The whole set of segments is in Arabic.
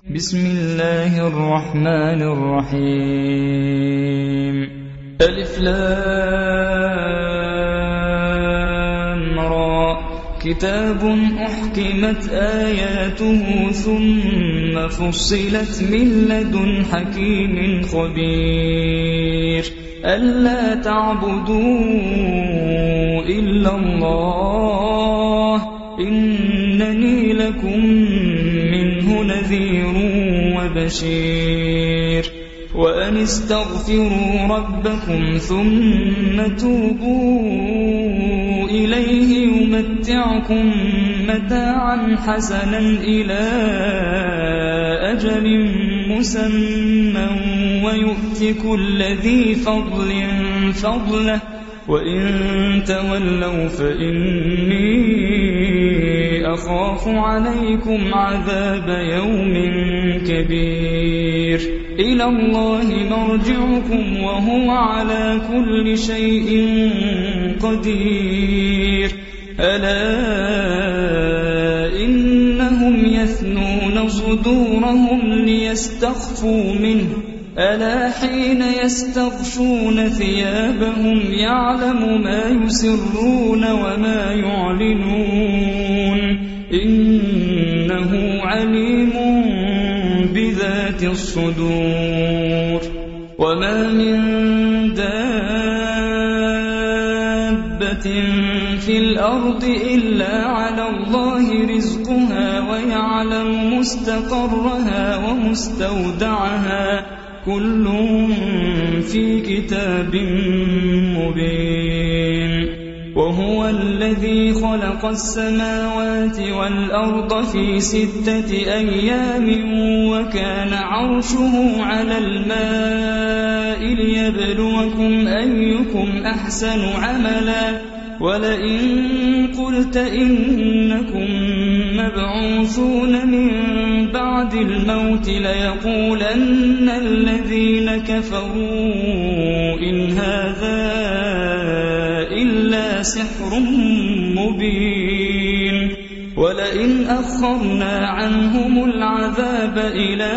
بسم الله الرحمن الرحيم. ألف لام را. كتاب أحكمت آياته ثم فصلت من لدن حكيم خبير. ألا تعبدوا إلا الله إنني لكم منه نذير وبشير. وأن استغفروا ربكم ثم توبوا إليه يمتعكم متاعا حسنا إلى أجل مسمى ويؤت كل ذي فضل فضله وإن تولوا فإني أخاف عليكم عذاب يوم كبير. إلى الله مرجعكم وهو على كل شيء قدير. ألا إنهم يثنون صدورهم ليستخفوا منه ألا حين يستغشون ثيابهم يعلم ما يسرون وما يعلنون إنه عليم بذات الصدور. وما من دابة في الأرض إلا على الله رزقها ويعلم مستقرها ومستودعها كل في كتاب مبين. وهو الذي خلق السماوات والأرض في 6 أيام وكان عرشه على الماء ليبلوكم أيكم أحسن عملا. ولئن قلت إنكم مبعوثون من بعد الموت ليقولن الذين كفروا إن هذا إلا سحر مبين. ولئن أخرنا عنهم العذاب إلى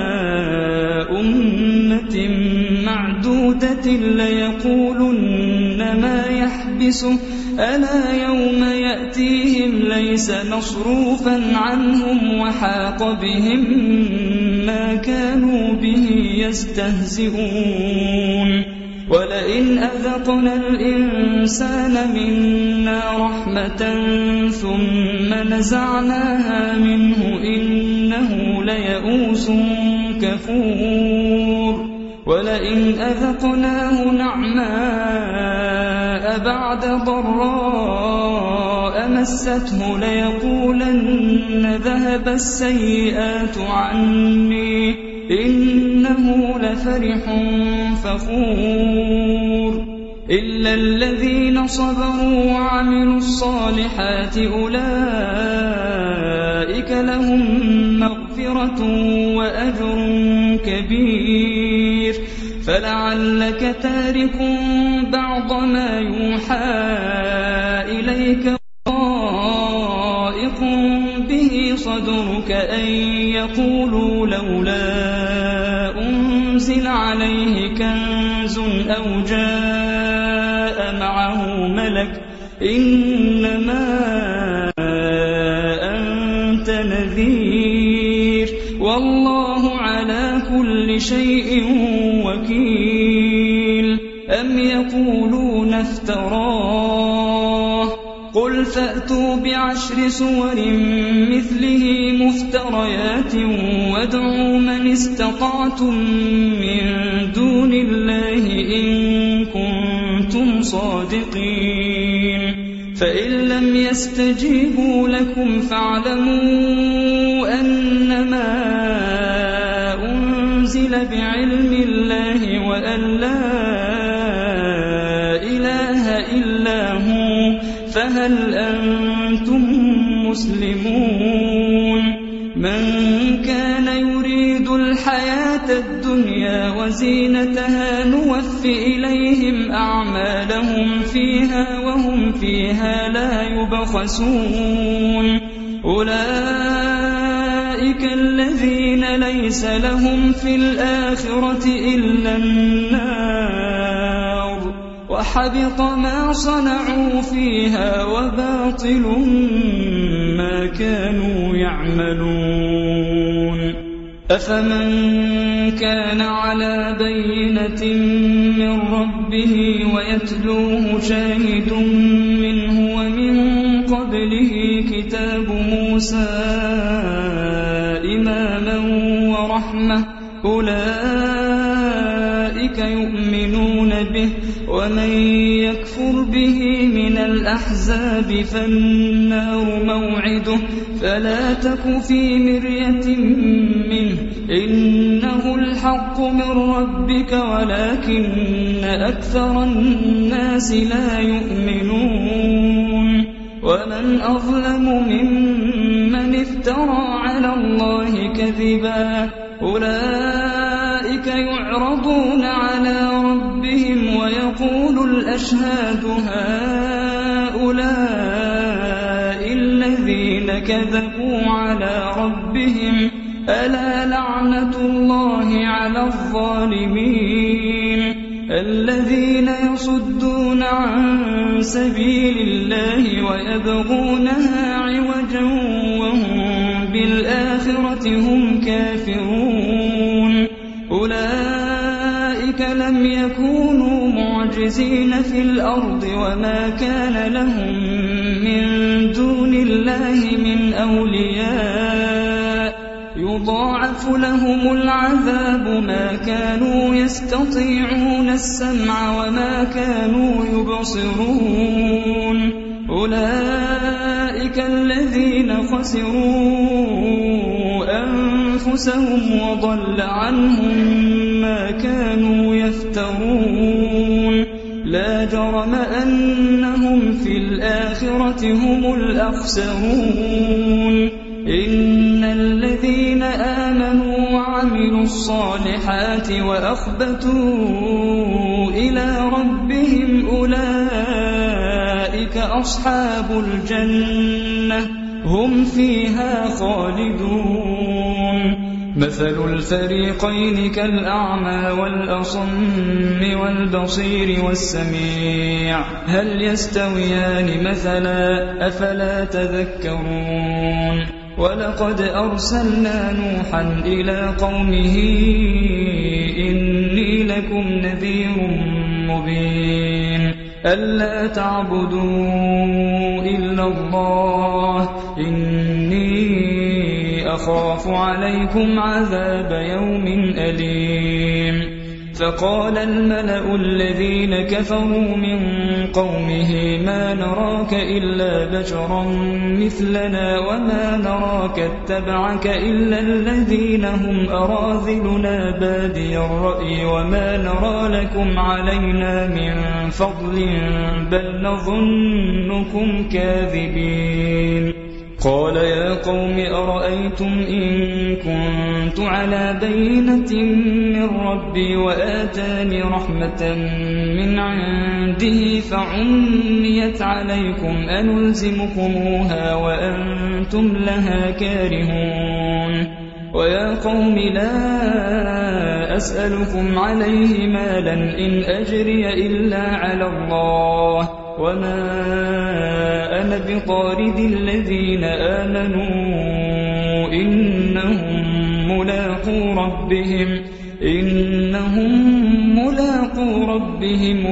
أمة معدودة ليقولن ما يحبسه ألا يوم يأتيهم ليس مصروفا عنهم وحاق بهم ما كانوا به يستهزئون. ولئن أذقنا الإنسان منا رحمة ثم نزعناها منه إنه ليئوس كفور. ولئن أذقناه نعماء بعد ضراء مسته ليقولن ذهب السيئات عني إنه لفرح فخور. إلا الذين صبروا وعملوا الصالحات أولئك لهم مغفرة وأجر كبير. فلعلك تارك بعض ما يوحى إليك ضائق به صدرك أن يقولوا لولا أنزل عليه كنز أو جاء معه ملك إنما أنت نذير والله على كل شيء وكيل. أم يقولون افتراه قل فأتوا ب10 سور مثله مفتريات وادعوا من استطعتم من دون الله إن كنتم صادقين. فإن لم يستجيبوا لكم فاعلموا أنما أنزل بعلم الله وأن لا إله إلا هو فهل أنتم مسلمون. من كان يريد الحياة الدنيا وزينتها نوف إليهم أعمالهم فيها وهم فيها لا يبخسون. أولئك أولئك الذين ليس لهم في الآخرة إلا النار وحبط ما صنعوا فيها وباطل ما كانوا يعملون أفمن كان على بينة من ربه ويتلوه شاهد منه ومن قبله كتاب موسى إماما ورحمة أولئك يؤمنون به ومن يكفر به من الأحزاب فالنار موعده فلا تك في مرية منه إنه الحق من ربك ولكن أكثر الناس لا يؤمنون ومن أظلم ممن افترى على الله كذبا أولئك يعرضون على ربهم ويقول الأشهاد هؤلاء الذين كذبوا على ربهم ألا لعنة الله على الظالمين الذين يصدون عن سبيل الله ويبغونها عوجا وهم بالآخرة هم كافرون أولئك لم يكونوا معجزين في الأرض وما كان لهم من دون الله من أولياء يضاعف لهم العذاب ما كانوا يستطيعون السمع وما كانوا يبصرون أولئك الذين خسروا أنفسهم وضل عنهم ما كانوا يفترون لا جرم أنهم في الآخرة هم الأخسرون إن الذين آمنوا وعملوا الصالحات وأخبتوا إلى ربهم أولئك أصحاب الجنة هم فيها خالدون مثل الفريقين كالأعمى والأصم والبصير والسميع هل يستويان مثلا أفلا تذكرون ولقد أرسلنا نوحا إلى قومه إني لكم نذير مبين ألا تعبدوا إلا الله إني أخاف عليكم عذاب يوم أليم فقال الملأ الذين كفروا من قومه ما نراك إلا بشرا مثلنا وما نراك اتبعك إلا الذين هم أراذلنا بادي الرأي وما نرى لكم علينا من فضل بل نظنكم كاذبين قال يا قوم أرأيتم إن كنت على بينة من ربي وآتاني رحمة من عنده فعميت عليكم أنلزمكموها وأنتم لها كارهون ويا قوم لا أسألكم عليه مالا إن أجري إلا على الله وما أنا بطارد الذين آمنوا إنهم ملاقو ربهم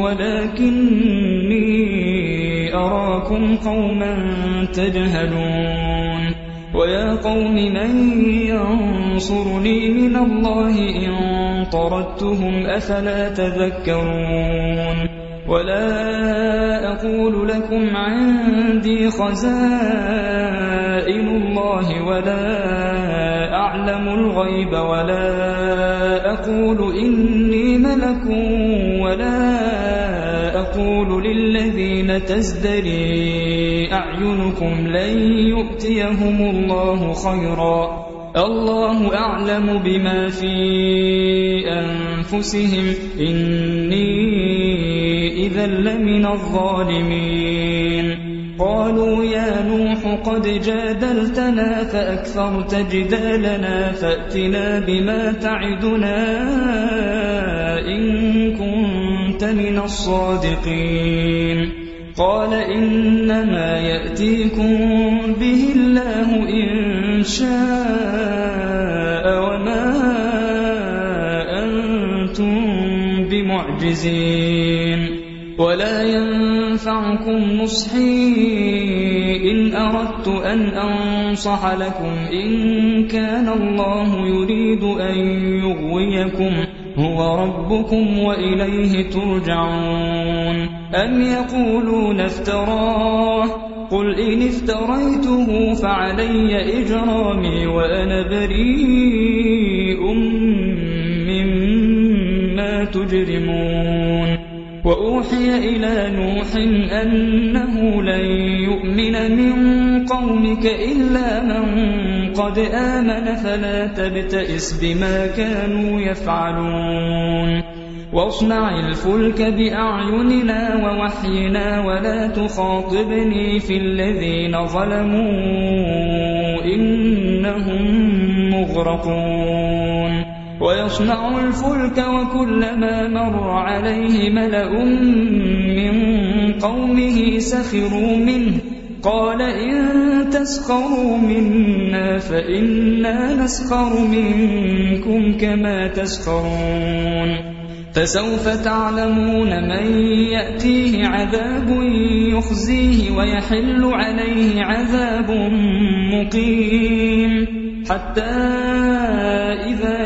ولكني أراكم قوما تجهلون ويا قوم من ينصرني من الله إن طردتهم أفلا تذكرون ولا أقول لكم عندي خزائن الله ولا أعلم الغيب ولا أقول إني ملك ولا أقول للذين تزدري أعينكم لن يؤتيهم الله خيرا الله أعلم بما في أنفسهم إني إذا لمن الظالمين قالوا يا نوح قد جادلتنا فأكثرت جدالنا فأتنا بما تعدنا إن كنت من الصادقين قال إنما يأتيكم به الله إن شاء وما أنتم بمعجزين ولا ينفعكم نصحي إن أردت أن أنصح لكم إن كان الله يريد أن يغويكم هو ربكم وإليه ترجعون أم يقولون افتراه قل إن افتريته فعلي إجرامي وأنا بريء مما تجرمون وأوحي إلى نوح أنه لن يؤمن من قومك إلا من قد آمن فلا تبتئس بما كانوا يفعلون واصنع الفلك بأعيننا ووحينا ولا تخاطبني في الذين ظلموا إنهم مغرقون ويصنع الفلك وكلما مر عليه ملأ من قومه سخروا منه قال إن تسخروا منا فإنا نسخر منكم كما تسخرون فسوف تعلمون من يأتيه عذاب يخزيه ويحل عليه عذاب مقيم حتى إذا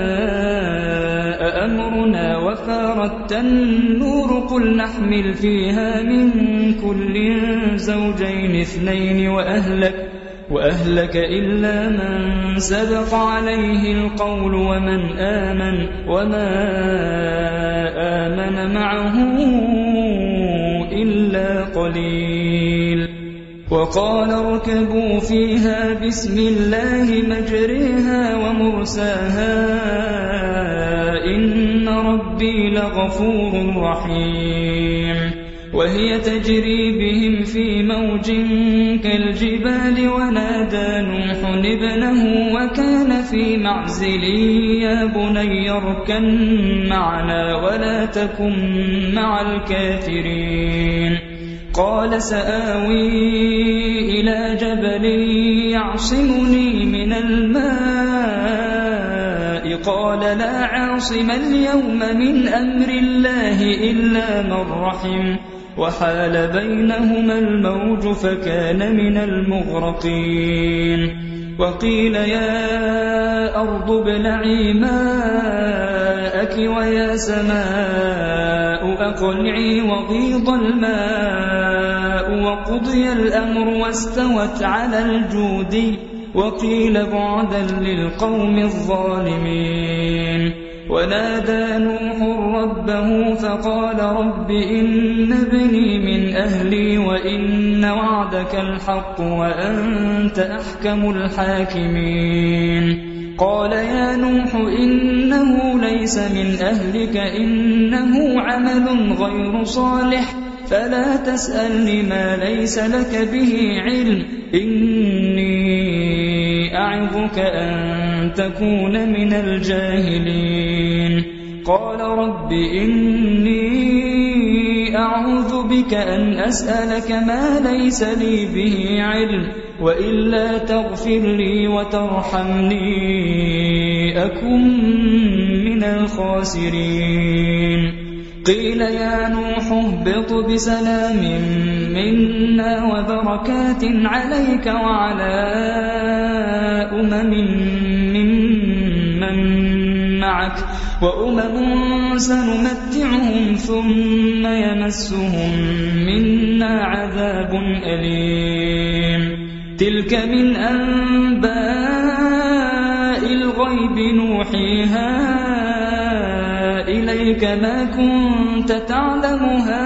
جاء أمرنا وفارت النور قل نحمل فيها من كل زوجين اثنين وأهلك إلا من سبق عليه القول ومن آمن وما آمن معه إلا قليل وقال اركبوا فيها بسم الله مجريها ومرساها إن ربي لغفور رحيم وهي تجري بهم في موج كالجبال ونادى نوح ابنه وكان في معزل يا بني اركب معنا ولا تكن مع الكافرين قال سآوي إلى جبل يعصمني من الماء قال لا عاصم اليوم من أمر الله إلا من رحم وحال بينهما الموج فكان من المغرقين وقيل يا أرض ابلعي ماءك ويا سماء أقلعي وغيض الماء وقضي الأمر واستوت على الجود وقيل بعدا للقوم الظالمين ونادى نوح ربه فقال رب إن ابني من أهلي وإن وعدك الحق وأنت أحكم الحاكمين قال يا نوح إنه ليس من أهلك إنه عمل غير صالح فلا تسألني ما ليس لك به علم إني أعظك أن تكون من الجاهلين قال رب إني أعوذ بك أن أسألك ما ليس لي به علم وإلا تغفر لي وترحمني أكن من الخاسرين قيل يا نوح اهبط بسلام منا وبركات عليك وعلى ممن معك وأمم سنمتعهم ثم يمسهم منا عذاب أليم تلك من أنباء الغيب نوحيها إليك ما كنت تعلمها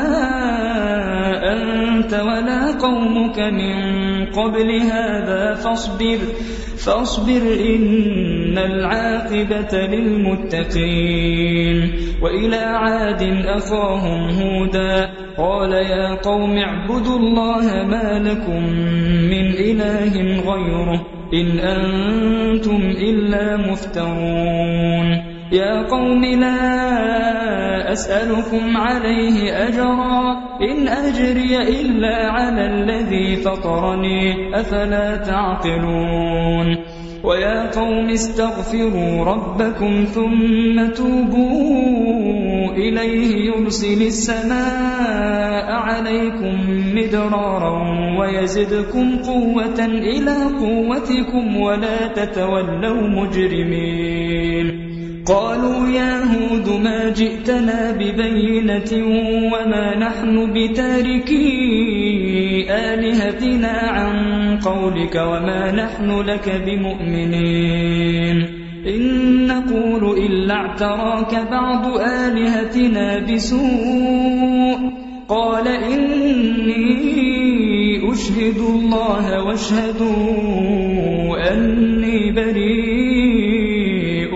أنت ولا قومك من قبل هذا فاصبر إن العاقبة للمتقين وإلى عاد أخاهم هودا قال يا قوم اعبدوا الله ما لكم من إله غيره إن أنتم إلا مفترون يا قوم لا أسألكم عليه أجرا إن أجري إلا على الذي فطرني أفلا تعقلون ويا قوم استغفروا ربكم ثم توبوا إليه يرسل السماء عليكم مدرارا ويزدكم قوة إلى قوتكم ولا تتولوا مجرمين قالوا يا هود ما جئتنا ببينة وما نحن بتاركي آلهتنا عن قولك وما نحن لك بمؤمنين إن نقول إلا اعتراك بعض آلهتنا بسوء قال إني أشهد الله واشهدوا أني بريء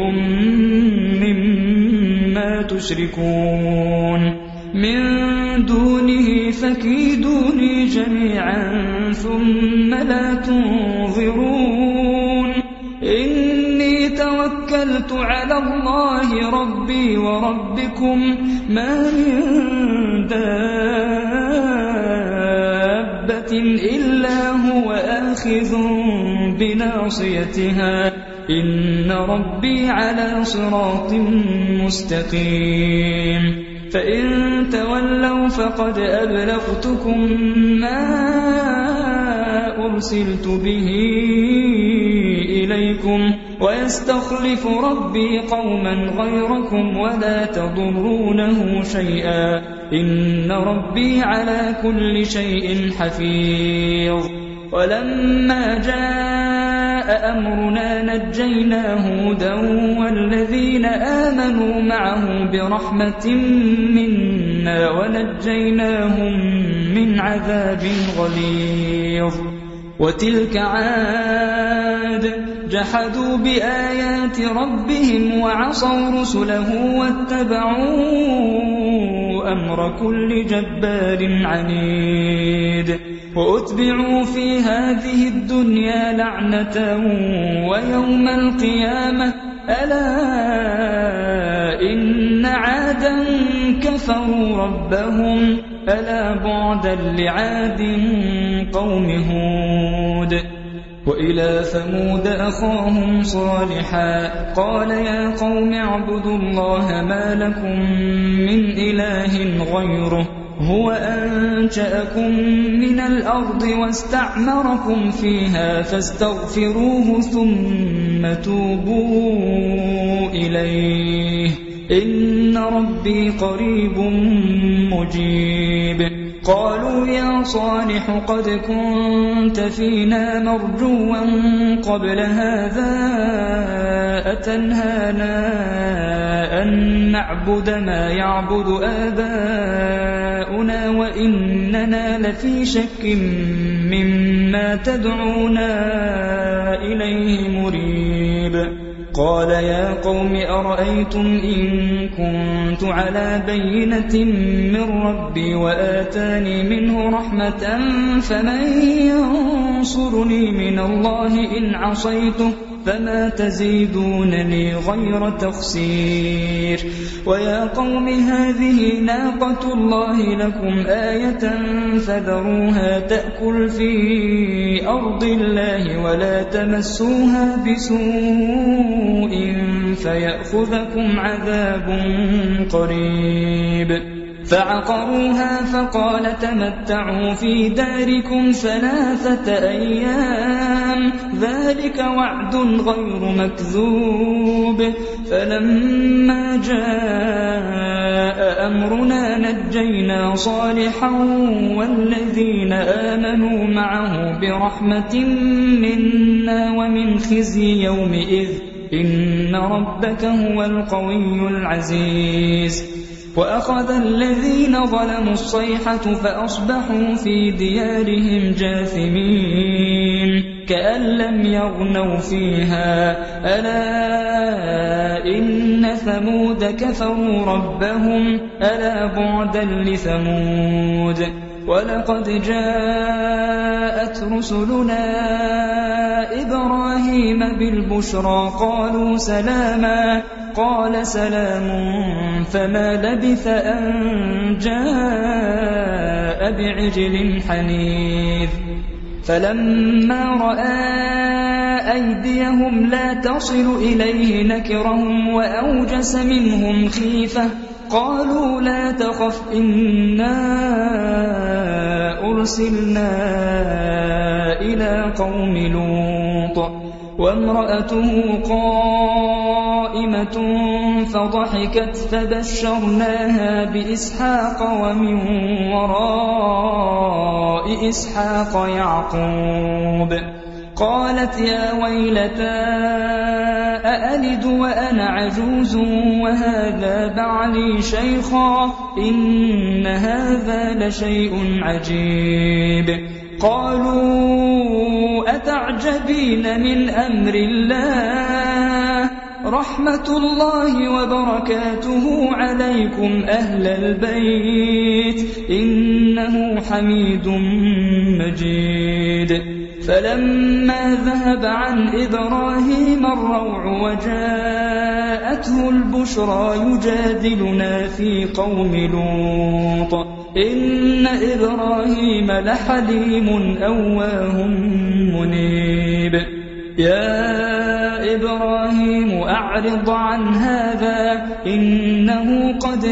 مما تشركون من دونه فكيدوني جميعا ثم لا تنظرون إني توكلت على الله ربي وربكم ما من دابة إلا هو آخذ بناصيتها إن ربي على صراط مستقيم فإن تولوا فقد أبلغتكم ما أرسلت به إليكم ويستخلف ربي قوما غيركم ولا تضرونه شيئا إن ربي على كل شيء حفيظ ولما جاء أمرنا نجينا هودا والذين آمنوا معه برحمة منا ونجيناهم من عذاب غليظ وتلك عاد جحدوا بآيات ربهم وعصوا رسله واتبعوا أمر كل جبار عنيد وأتبعوا في هذه الدنيا لعنة ويوم القيامة ألا إن عادا كفروا ربهم ألا بعدا لعاد قوم هود وإلى ثمود أخاهم صالحا قال يا قوم اعبدوا الله ما لكم من إله غيره هو أنشأكم من الأرض واستعمركم فيها فاستغفروه ثم توبوا إليه إن ربي قريب مجيب قالوا يا صالح قد كنت فينا مرجوا قبل هذا أتنهانا أن نعبد ما يعبد آباؤنا وإننا لفي شك مما تدعونا إليه مريب قال يا قوم أرأيتم إن كنت على بينة من ربي وآتاني منه رحمة فمن ينصرني من الله إن عصيته فما تزيدونني غير تخسير ويا قوم هذه ناقة الله لكم آية فذروها تأكل في أرض الله ولا تمسوها بسوء فيأخذكم عذاب قريب فعقروها فقال تمتعوا في داركم 3 أيام ذلك وعد غير مكذوب فلما جاء أمرنا نجينا صالحا والذين آمنوا معه برحمة منا ومن خزي يومئذ إن ربك هو القوي العزيز وأخذ الذين ظلموا الصيحة فأصبحوا في ديارهم جاثمين كأن لم يغنوا فيها ألا إن ثمود كفروا ربهم ألا بعدا لثمود ولقد جاءت رسلنا إبراهيم بالبشرى قالوا سلاما قال سلام فما لبث أن جاء بعجل حنيذ فلما رأى أيديهم لا تصل إليه نكرهم وأوجس منهم خيفة قالوا لا تخف إنا أرسلنا إلى قوم لوط وامرأته قائمة فضحكت فبشرناها بإسحاق ومن وراء إسحاق يعقوب قالت يا ويلتى أألد وأنا عجوز وهذا بعلي شيخا إن هذا لشيء عجيب قالوا أتعجبين من أمر الله رحمة الله وبركاته عليكم أهل البيت إنه حميد مجيد فلما ذهب عن إبراهيم الروع وجاءته البشرى يجادلنا في قوم لوط إن إبراهيم لحليم أواه منيب يا إبراهيم أعرض عن هذا إنه قد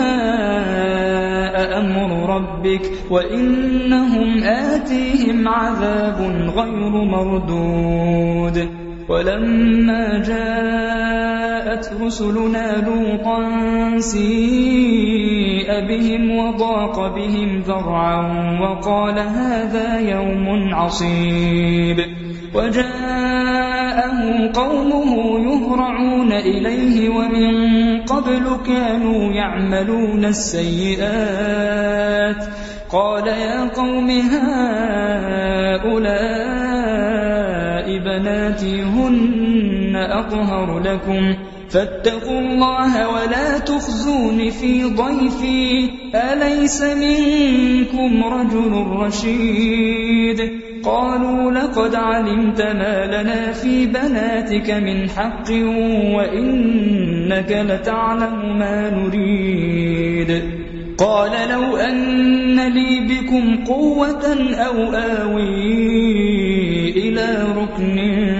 جاء أمر ربك وإنهم آتيهم عذاب غير مردود ولما جاءت رسلنا لوطا سيء بهم وضاق بهم ذرعا وقال هذا يوم عصيب وجاءه قومه يهرعون إليه ومن قبل كانوا يعملون السيئات قال يا قوم هؤلاء بناتي هن أطهر لكم فاتقوا الله ولا تخزون في ضيفي أليس منكم رجل رشيد قالوا لقد علمت ما لنا في بناتك من حق وإنك لتعلم ما نريد قال لو أن لي بكم قوة أو آوي إلى ركن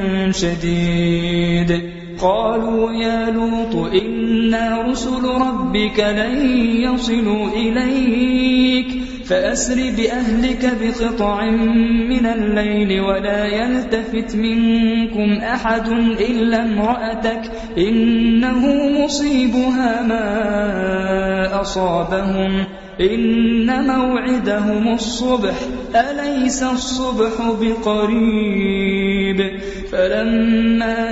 شديد قالوا يا لوط إنا رسل ربك لن يصلوا إليك فأسر بأهلك بقطع من الليل ولا يلتفت منكم أحد إلا امرأتك إنه مصيبها ما أصابهم إن موعدهم الصبح أليس الصبح بقريب فلما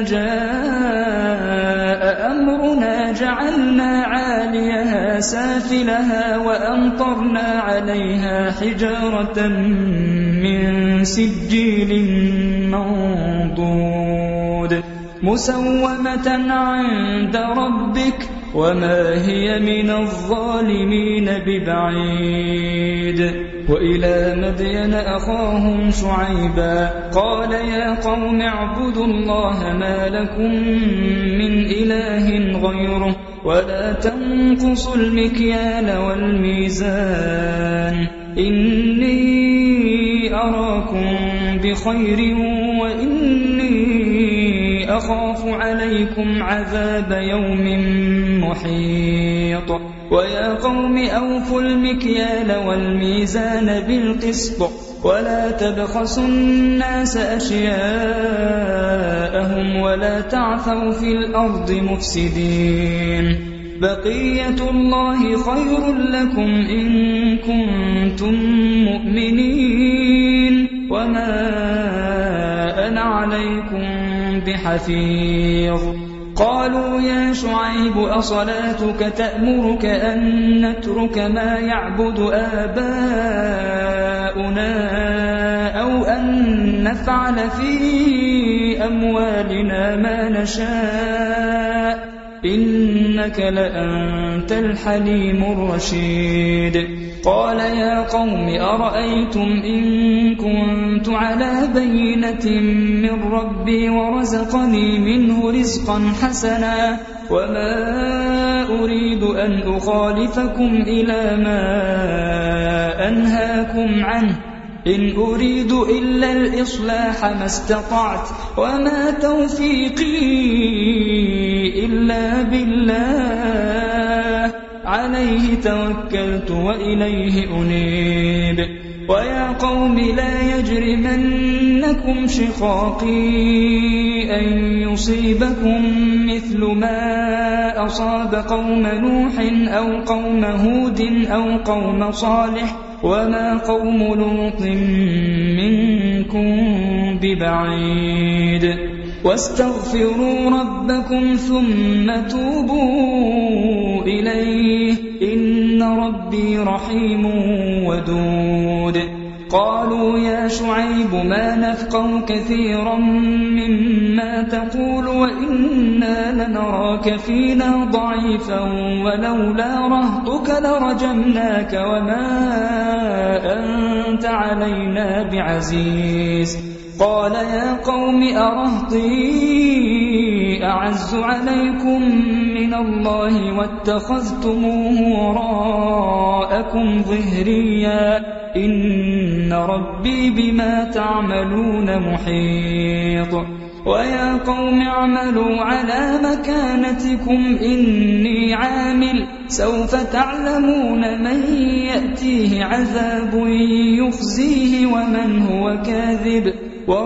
جاء أمرنا جعلنا عاليها سافلها وأمطرنا عليها حجارة من سجيل منضود مسومة عند ربك وما هي من الظالمين ببعيد وإلى مدين أخاهم شعيبا قال يا قوم اعبدوا الله ما لكم من إله غيره ولا تنقصوا المكيال والميزان إني أراكم بخير وإني أخاف عليكم عذاب يوم محيط ويا قوم أوفوا المكيال والميزان بالقسط ولا تبخسوا الناس أشياءهم ولا تعثوا في الأرض مفسدين بقية الله خير لكم إن كنتم مؤمنين وما أنا عليكم بحفيظ قالوا يا شعيب أصلاتك تأمرك أن نترك ما يعبد آباؤنا أو أن نفعل في أموالنا ما نشاء إنك لأنت الحليم الرشيد قال يا قوم أرأيتم إن كنت على بينة من ربي ورزقني منه رزقا حسنا وما أريد أن أخالفكم إلى ما أنهاكم عنه إن أريد إلا الإصلاح ما استطعت وما توفيقي إلا بالله عليه توكلت وإليه أنيب ويا قوم لا يجرمنكم شقاقي أن يصيبكم مثل ما أصاب قوم نوح أو قوم هود أو قوم صالح وما قوم لوط منكم ببعيد واستغفروا ربكم ثم توبوا إليه إن ربي رحيم ودود قالوا يا شعيب ما نفقه كثيرا مما تقول وإنا لنراك فينا ضعيفا ولولا رهطك لرجمناك وما أنت علينا بعزيز قال يا قوم أرهطي أعز عليكم من الله واتخذتموه وراءكم ظهريا إن ربي بما تعملون محيط ويا قوم اعملوا على مكانتكم إني عامل سوف تعلمون من يأتيه عذاب يخزيه ومن هو كاذب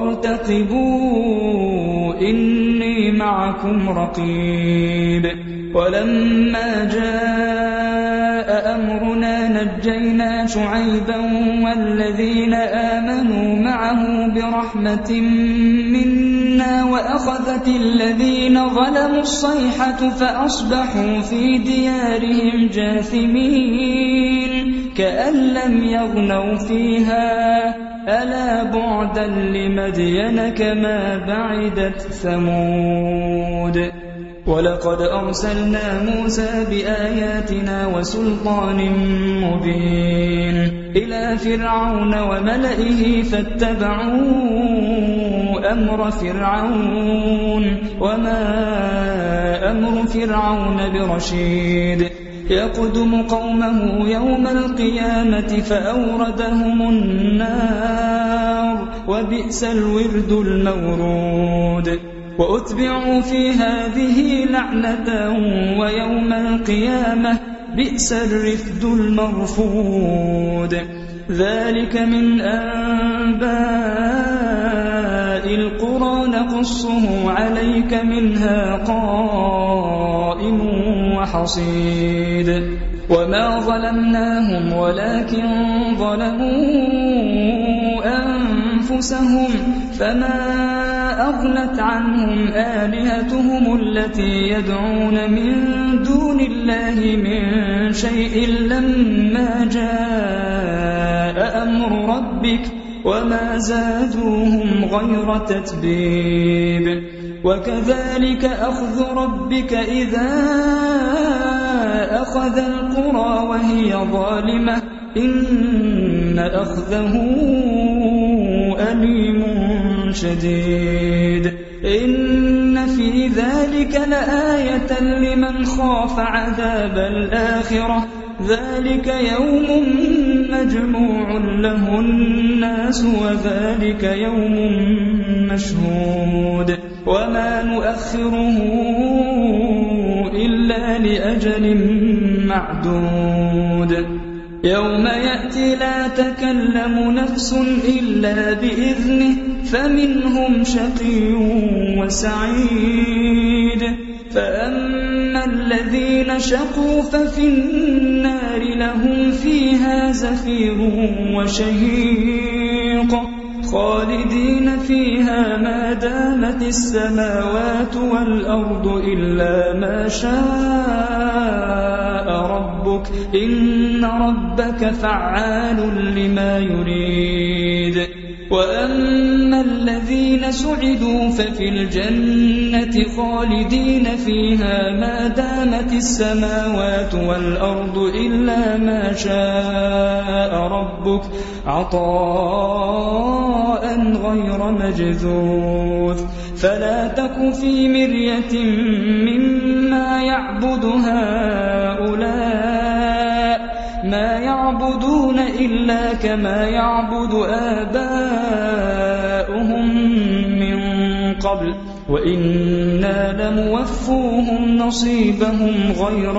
وارتقبوا إني معكم رقيب ولما جاء أمرنا نجينا شعيبا والذين آمنوا معه برحمة منا وأخذت الذين ظلموا الصيحة فأصبحوا في ديارهم جاثمين كأن لم يغنوا فيها ألا بعدا لمدين كما بعدت ثمود ولقد أرسلنا موسى بآياتنا وسلطان مبين إلى فرعون وملئه فاتبعوا أمر فرعون وما أمر فرعون برشيد يقدم قومه يوم القيامة فأوردهم النار وبئس الورد المورود وأتبعوا في هذه لعنة ويوم القيامة بئس الرفد المرفود ذلك من أنباء القرى نقصه عليك منها قائم وحصيد وما ظلمناهم ولكن ظلموا أنفسهم فما أغنت عنهم آلهتهم التي يدعون من دون الله من شيء لما جاء أمر ربك وما زادوهم غير تتبيب وكذلك أخذ ربك إذا أخذ القرى وهي ظالمة إن أخذه أليم شديد إن في ذلك لآية لمن خاف عذاب الآخرة ذلك يوم مجموع له الناس وذلك يوم مشهود وما نؤخره إلا لأجل معدود يوم يأتي لا تكلم نفس إلا بإذنه فمنهم شقي وسعيد فأما الذين شقوا ففي النار لهم فيها زفير وشهيق خالدين فيها ما دامت السماوات والأرض إلا ما شاء ربك إن ربك فعال لما يريد وأما الذين سعدوا ففي الجنة خالدين فيها ما دامت السماوات والأرض إلا ما شاء ربك عطاء غير مجذوذ فلا تك في مرية مما يعبد هؤلاء ما يعبدون إلا كما يعبد آباؤهم من قبل وإنا لموفوهم نصيبهم غير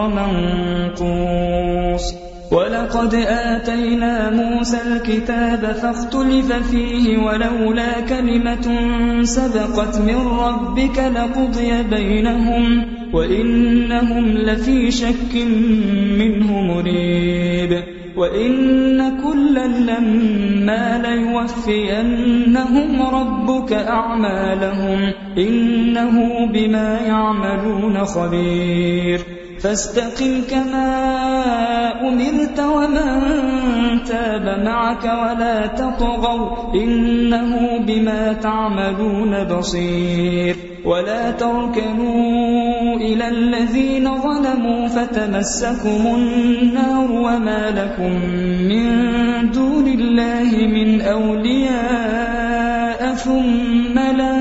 منقوص ولقد آتينا موسى الكتاب فاختلف فيه ولولا كلمة سبقت من ربك لقضي بينهم وإنهم لفي شك منه مريب وإن كلا لما ليوفينهم ربك أعمالهم إنه بما يعملون خبير فاستقم كما أمرت ومن تاب معك ولا تطغوا إنه بما تعملون بصير ولا تركنوا إلى الذين ظلموا فتمسكم النار وما لكم من دون الله من أولياء ثم لا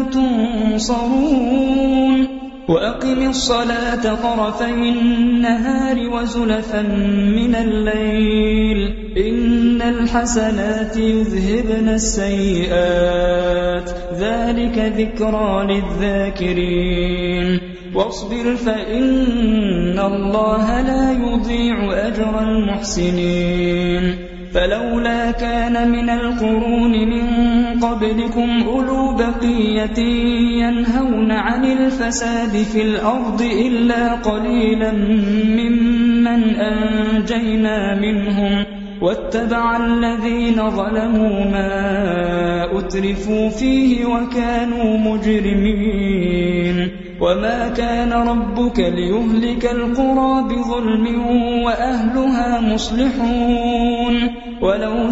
تنصرون وأقم الصلاة طرفي النهار وزلفا من الليل إن الحسنات يذهبن السيئات ذلك ذكرى للذاكرين واصبر فإن الله لا يضيع أجر المحسنين فلولا كان من القرون من قبلكم أولو بقية ينهون عن الفساد في الأرض إلا قليلا ممن أنجينا منهم واتبع الذين ظلموا ما أترفوا فيه وكانوا مجرمين وما كان ربك ليهلك القرى بظلم وأهلها مصلحون ولو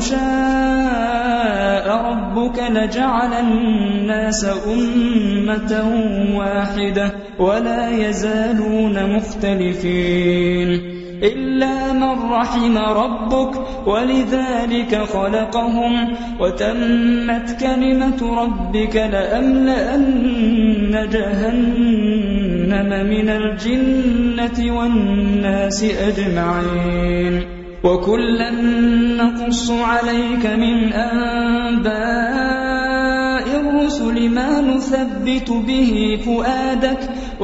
شاء ربك لجعل الناس أمة واحدة ولا يزالون مختلفين إلا من رحم ربك ولذلك خلقهم وتمت كلمة ربك لأملأن جهنم من الجنة والناس أجمعين وكلا نقص عليك من أنباء الرسل ما نثبت به فؤادك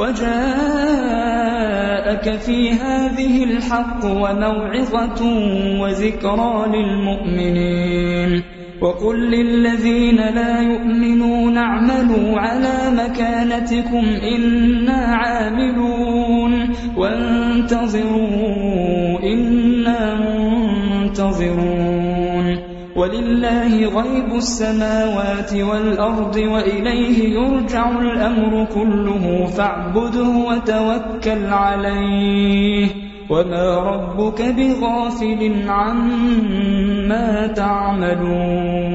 وجاءك في هذه الحق وموعظة وذكرى للمؤمنين وقل للذين لا يؤمنون اعملوا على مكانتكم إنا عاملون وانتظروا إنا منتظرون ولله غيب السماوات والأرض وإليه يرجع الأمر كله فاعبده وتوكل عليه وما ربك بغافل عما تعملون